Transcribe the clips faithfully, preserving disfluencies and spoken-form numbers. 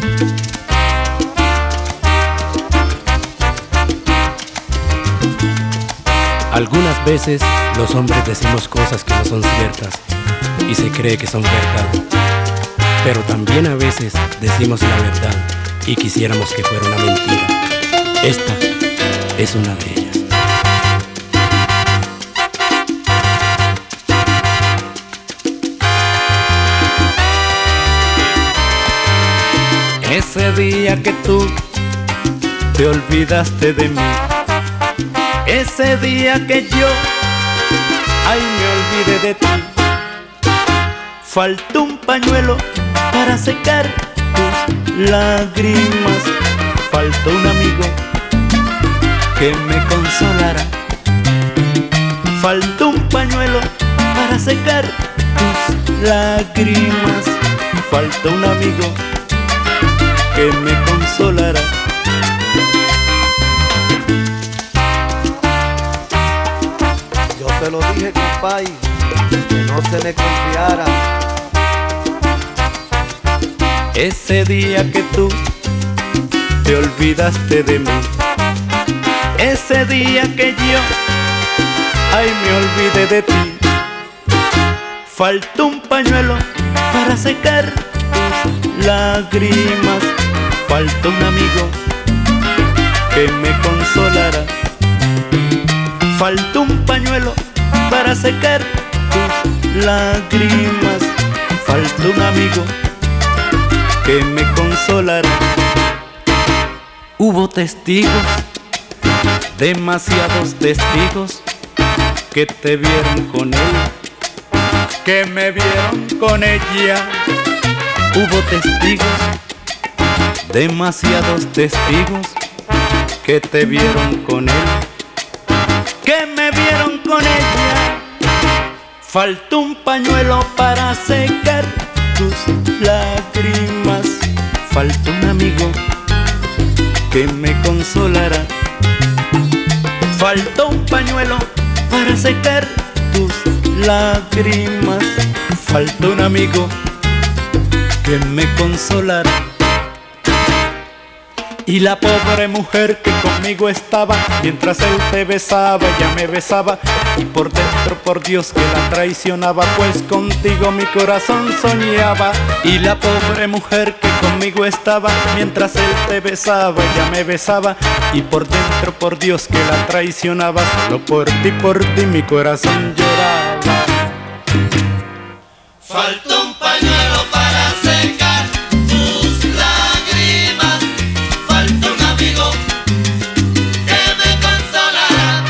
Algunas veces los hombres decimos cosas que no son ciertas y se cree que son verdad, pero también a veces decimos la verdad y quisiéramos que fuera una mentira. Esta es una de ellas. Ese día que tú te olvidaste de mí, ese día que yo, ay, me olvidé de ti, faltó un pañuelo para secar tus lágrimas, faltó un amigo que me consolara, faltó un pañuelo para secar tus lágrimas, faltó un amigo que me consolara. Yo se lo dije, compay, que no se me confiara. Ese día que tú te olvidaste de mí, ese día que yo, ay, me olvidé de ti, faltó un pañuelo para secar tus lágrimas, faltó un amigo que me consolara, faltó un pañuelo para secar tus lágrimas, faltó un amigo que me consolara. Hubo testigos, demasiados testigos, que te vieron con él, que me vieron con ella. Hubo testigos, demasiados testigos, que te vieron con él, que me vieron con ella. Faltó un pañuelo para secar tus lágrimas, faltó un amigo que me consolara, faltó un pañuelo para secar tus lágrimas, faltó un amigo que me consolara. Y la pobre mujer que conmigo estaba, mientras él te besaba, ella me besaba, y por dentro, por Dios, que la traicionaba, pues contigo mi corazón soñaba. Y la pobre mujer que conmigo estaba, mientras él te besaba, ella me besaba, y por dentro, por Dios, que la traicionaba, solo por ti, por ti mi corazón lloraba. Faltó un pañuelo para secar tus lágrimas, faltó un amigo que me consolara,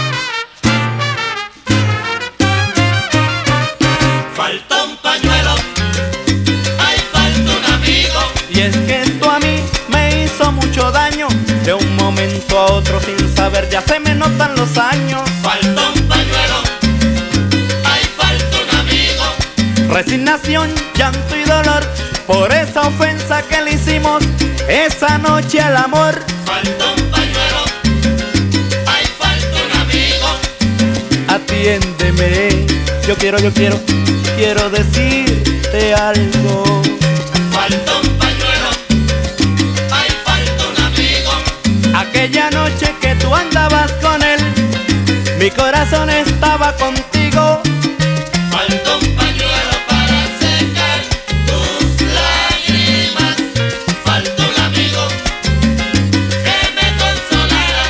faltó un pañuelo, ay, faltó un amigo. Y es que esto a mí me hizo mucho daño, de un momento a otro sin saber ya se me notan los años. Faltó un pañuelo, ay, faltó un amigo. Resignación, llanto y dolor por esa ofensa que le hicimos esa noche al amor. Faltó un pañuelo, ay, faltó un amigo. Atiéndeme, yo quiero, yo quiero, quiero decirte algo. Faltó un pañuelo, ay, faltó un amigo. Aquella noche que tú andabas con él, mi corazón estaba contigo. Faltó un pañuelo para secar tus lágrimas, faltó un amigo que me consolara.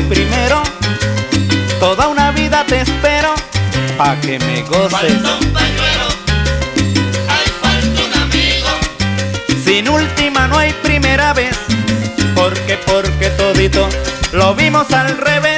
primero, toda una vida te espero, pa' que me goces. Falta un pañuelo, ay, falta un amigo. Sin última no hay primera vez, porque, porque todito lo vimos al revés.